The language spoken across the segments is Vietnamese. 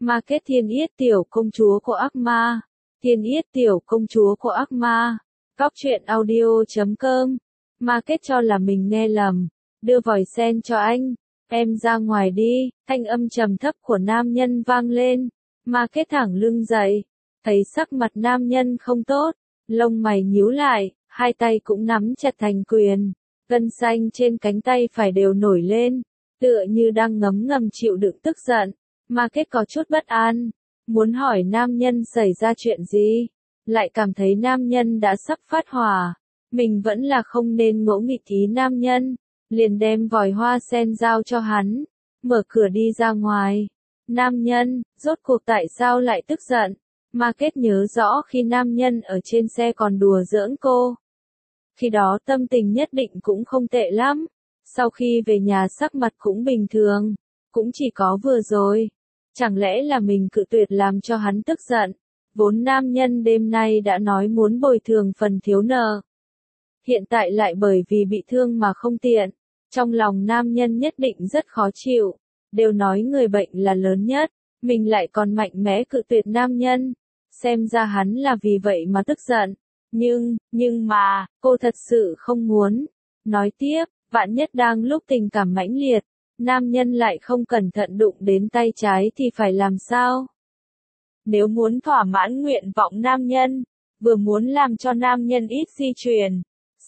Market Thiên Yết tiểu công chúa của ác ma. Thiên Yết tiểu công chúa của ác ma. Cóc truyện audio.com. Market cho là mình nghe lầm. Đưa vòi sen cho anh. Em ra ngoài đi. Thanh âm trầm thấp của nam nhân vang lên. Market thẳng lưng dậy. Thấy sắc mặt nam nhân không tốt. Lông mày nhíu lại. Hai tay cũng nắm chặt thành quyền. Gân xanh trên cánh tay phải đều nổi lên. Tựa như đang ngấm ngầm chịu đựng tức giận. Market có chút bất an. Muốn hỏi nam nhân xảy ra chuyện gì. Lại cảm thấy nam nhân đã sắp phát hỏa. Mình vẫn là không nên ngỗ nghịch ý nam nhân. Liền đem vòi hoa sen giao cho hắn. Mở cửa đi ra ngoài. Nam nhân, rốt cuộc tại sao lại tức giận. Market nhớ rõ khi nam nhân ở trên xe còn đùa giỡn cô. Khi đó tâm tình nhất định cũng không tệ lắm. Sau khi về nhà sắc mặt cũng bình thường. Cũng chỉ có vừa rồi. Chẳng lẽ là mình cự tuyệt làm cho hắn tức giận. Vốn nam nhân đêm nay đã nói muốn bồi thường phần thiếu nợ. Hiện tại lại bởi vì bị thương mà không tiện. Trong lòng nam nhân nhất định rất khó chịu. Đều nói người bệnh là lớn nhất. Mình lại còn mạnh mẽ cự tuyệt nam nhân. Xem ra hắn là vì vậy mà tức giận. Nhưng mà, cô thật sự không muốn. Nói tiếp, vạn nhất đang lúc tình cảm mãnh liệt. Nam nhân lại không cẩn thận đụng đến tay trái thì phải làm sao? Nếu muốn thỏa mãn nguyện vọng nam nhân, vừa muốn làm cho nam nhân ít di chuyển,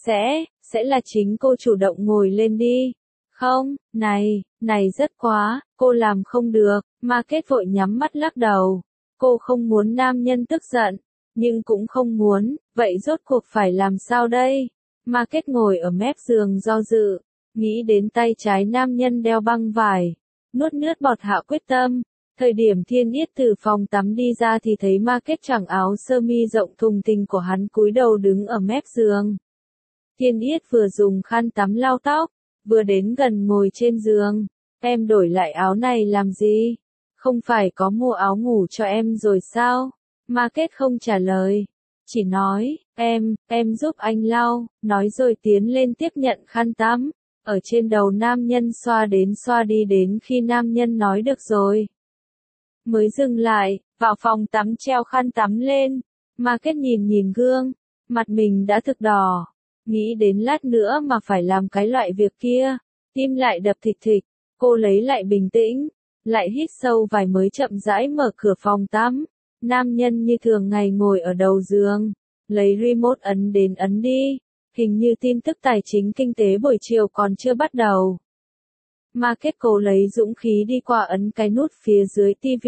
sẽ là chính cô chủ động ngồi lên đi. Không, này rất quá, cô làm không được, Market vội nhắm mắt lắc đầu. Cô không muốn nam nhân tức giận, nhưng cũng không muốn, vậy rốt cuộc phải làm sao đây? Market ngồi ở mép giường do dự. Nghĩ đến tay trái nam nhân đeo băng vải. Nuốt nước bọt hạ quyết tâm. Thời điểm Thiên Yết từ phòng tắm đi ra thì thấy Market choàng áo sơ mi rộng thùng thình của hắn cúi đầu đứng ở mép giường. Thiên Yết vừa dùng khăn tắm lau tóc, vừa đến gần ngồi trên giường. Em đổi lại áo này làm gì? Không phải có mua áo ngủ cho em rồi sao? Market không trả lời. Chỉ nói, em giúp anh lau, nói rồi tiến lên tiếp nhận khăn tắm. Ở trên đầu nam nhân xoa đến xoa đi đến khi nam nhân nói được rồi. Mới dừng lại, vào phòng tắm treo khăn tắm lên. Market nhìn gương, mặt mình đã thực đỏ. Nghĩ đến lát nữa mà phải làm cái loại việc kia. Tim lại đập thịch thịch, cô lấy lại bình tĩnh. Lại hít sâu vài mới chậm rãi mở cửa phòng tắm. Nam nhân như thường ngày ngồi ở đầu giường. Lấy remote ấn đến ấn đi. Hình như tin tức tài chính kinh tế buổi chiều còn chưa bắt đầu. Market cố lấy dũng khí đi qua ấn cái nút phía dưới TV.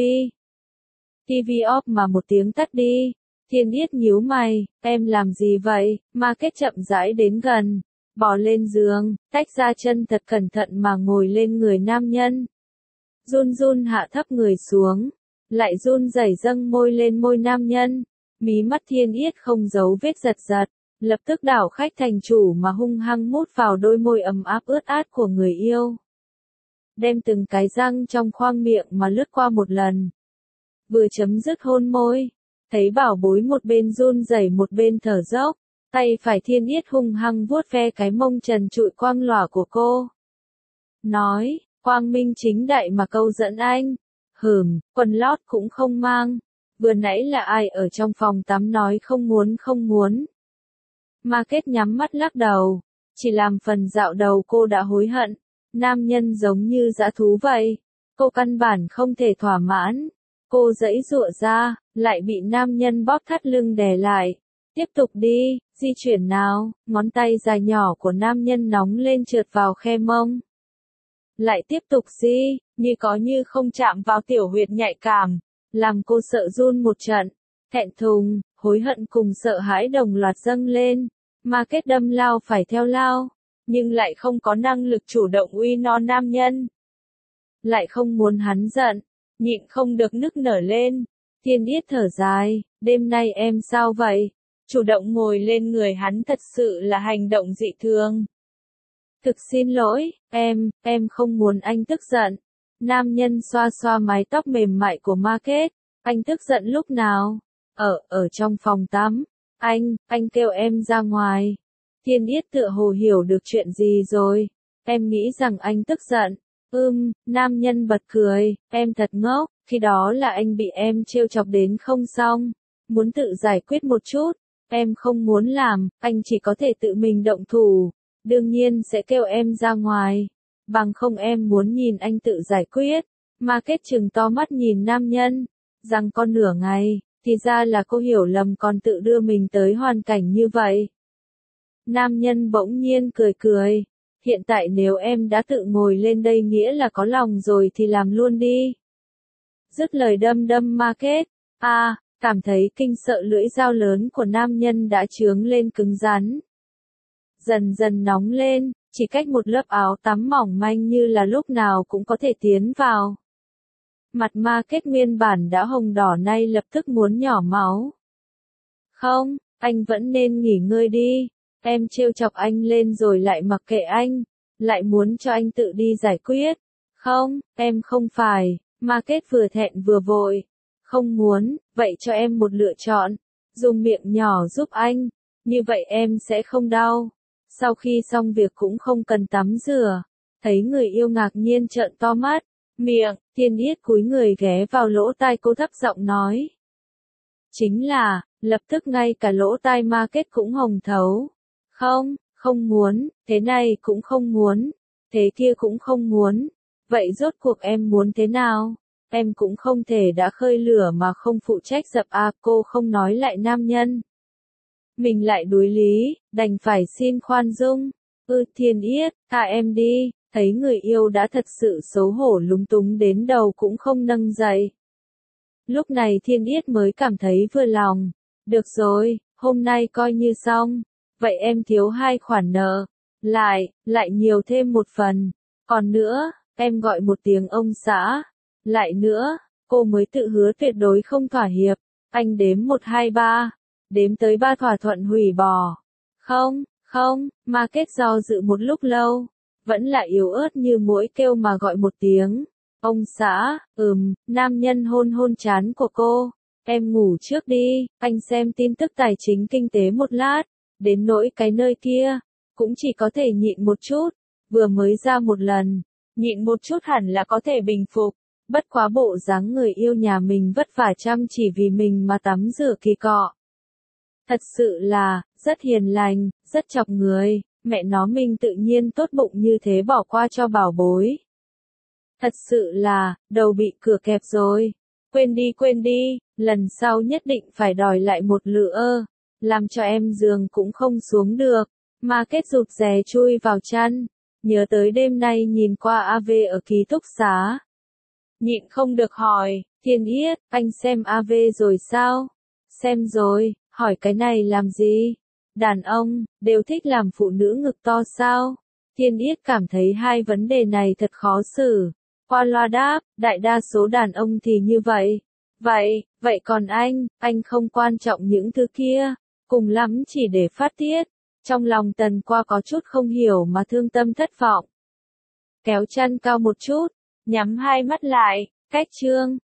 TV off mà một tiếng tắt đi. Thiên Yết nhíu mày, em làm gì vậy? Market chậm rãi đến gần. Bò lên giường, tách ra chân thật cẩn thận mà ngồi lên người nam nhân. Run hạ thấp người xuống. Lại run rẩy dâng môi lên môi nam nhân. Mí mắt Thiên Yết không giấu vết giật giật. Lập tức đảo khách thành chủ mà hung hăng mút vào đôi môi ấm áp ướt át của người yêu. Đem từng cái răng trong khoang miệng mà lướt qua một lần. Vừa chấm dứt hôn môi. Thấy bảo bối một bên run rẩy một bên thở dốc. Tay phải Thiên Yết hung hăng vuốt ve cái mông trần trụi quang lòa của cô. Nói, quang minh chính đại mà câu dẫn anh. Quần lót cũng không mang. Vừa nãy là ai ở trong phòng tắm nói không muốn. Market nhắm mắt lắc đầu. Chỉ làm phần dạo đầu cô đã hối hận. Nam nhân giống như dã thú vậy. Cô căn bản không thể thỏa mãn. Cô giãy giụa ra, lại bị nam nhân bóp thắt lưng đè lại. Tiếp tục đi, di chuyển nào. Ngón tay dài nhỏ của nam nhân nóng lên trượt vào khe mông. Lại tiếp tục di, như không chạm vào tiểu huyệt nhạy cảm. Làm cô sợ run một trận. Thẹn thùng, hối hận cùng sợ hãi đồng loạt dâng lên. Market đâm lao phải theo lao, nhưng lại không có năng lực chủ động uy no nam nhân. Lại không muốn hắn giận, nhịn không được nức nở lên. Thiên Yết thở dài, đêm nay em sao vậy? Chủ động ngồi lên người hắn thật sự là hành động dị thường. Thực xin lỗi, em không muốn anh tức giận. Nam nhân xoa xoa mái tóc mềm mại của Market. Anh tức giận lúc nào? Ở trong phòng tắm. Anh kêu em ra ngoài. Thiên Yết tựa hồ hiểu được chuyện gì rồi. Em nghĩ rằng anh tức giận. Nam nhân bật cười, em thật ngốc, Khi đó là anh bị em trêu chọc đến không xong, muốn tự giải quyết một chút, em không muốn làm, anh chỉ có thể tự mình động thủ, đương nhiên sẽ kêu em ra ngoài, bằng không em muốn nhìn anh tự giải quyết. Market trừng to mắt nhìn nam nhân, rằng con nửa ngày, thì ra là cô hiểu lầm còn tự đưa mình tới hoàn cảnh như vậy. Nam nhân bỗng nhiên cười cười, hiện tại nếu em đã tự ngồi lên đây nghĩa là có lòng rồi thì làm luôn đi. Dứt lời đâm đâm Market, cảm thấy kinh sợ lưỡi dao lớn của nam nhân đã chướng lên cứng rắn. Dần dần nóng lên, chỉ cách một lớp áo tắm mỏng manh như là lúc nào cũng có thể tiến vào. Mặt Market nguyên bản đã hồng đỏ nay lập tức muốn nhỏ máu. Không, anh vẫn nên nghỉ ngơi đi, em trêu chọc anh lên rồi lại mặc kệ anh, lại muốn cho anh tự đi giải quyết. Không, em không phải, Market vừa thẹn vừa vội. Không muốn, vậy cho em một lựa chọn, dùng miệng nhỏ giúp anh, như vậy em sẽ không đau. Sau khi xong việc cũng không cần tắm rửa. Thấy người yêu ngạc nhiên trợn to mắt, miệng, Thiên Yết cúi người ghé vào lỗ tai cô thấp giọng nói. Chính là, lập tức ngay cả lỗ tai Market cũng hồng thấu. Không, không muốn, thế này cũng không muốn, thế kia cũng không muốn. Vậy rốt cuộc em muốn thế nào? Em cũng không thể đã khơi lửa mà không phụ trách dập cô không nói lại nam nhân. Mình lại đuối lý, đành phải xin khoan dung. Thiên Yết, tha em đi, thấy người yêu đã thật sự xấu hổ lúng túng đến đầu cũng không nâng dậy. Lúc này Thiên Yết mới cảm thấy vừa lòng. Được rồi, hôm nay coi như xong. Vậy em thiếu 2 khoản nợ. Lại nhiều thêm một phần. Còn nữa, em gọi một tiếng ông xã. Lại nữa, cô mới tự hứa tuyệt đối không thỏa hiệp. Anh đếm 1 2 3. Đếm tới 3 thỏa thuận hủy bỏ. Không, Market do dự một lúc lâu. Vẫn là yếu ớt như muỗi kêu mà gọi một tiếng. Ông xã, nam nhân hôn hôn trán của cô. Em ngủ trước đi, anh xem tin tức tài chính kinh tế một lát. Đến nỗi cái nơi kia, cũng chỉ có thể nhịn một chút. Vừa mới ra một lần, nhịn một chút hẳn là có thể bình phục. Bất quá bộ dáng người yêu nhà mình vất vả chăm chỉ vì mình mà tắm rửa kỳ cọ. Thật sự là, rất hiền lành, rất chọc người, mẹ nó mình tự nhiên tốt bụng như thế bỏ qua cho bảo bối. Thật sự là, đầu bị cửa kẹp rồi. Quên đi, lần sau nhất định phải đòi lại một lựa, làm cho em giường cũng không xuống được. Market rụt rè chui vào chăn, nhớ tới đêm nay nhìn qua AV ở ký túc xá. Nhịn không được hỏi, Thiên Yết, anh xem AV rồi sao? Xem rồi, hỏi cái này làm gì? Đàn ông, đều thích làm phụ nữ ngực to sao? Thiên Yết cảm thấy hai vấn đề này thật khó xử. Qua loa đáp, đại đa số đàn ông thì như vậy. Vậy còn anh không quan trọng những thứ kia, cùng lắm chỉ để phát tiết. Trong lòng Tần Qua có chút không hiểu mà thương tâm thất vọng. Kéo chăn cao một chút, nhắm hai mắt lại, cách chương.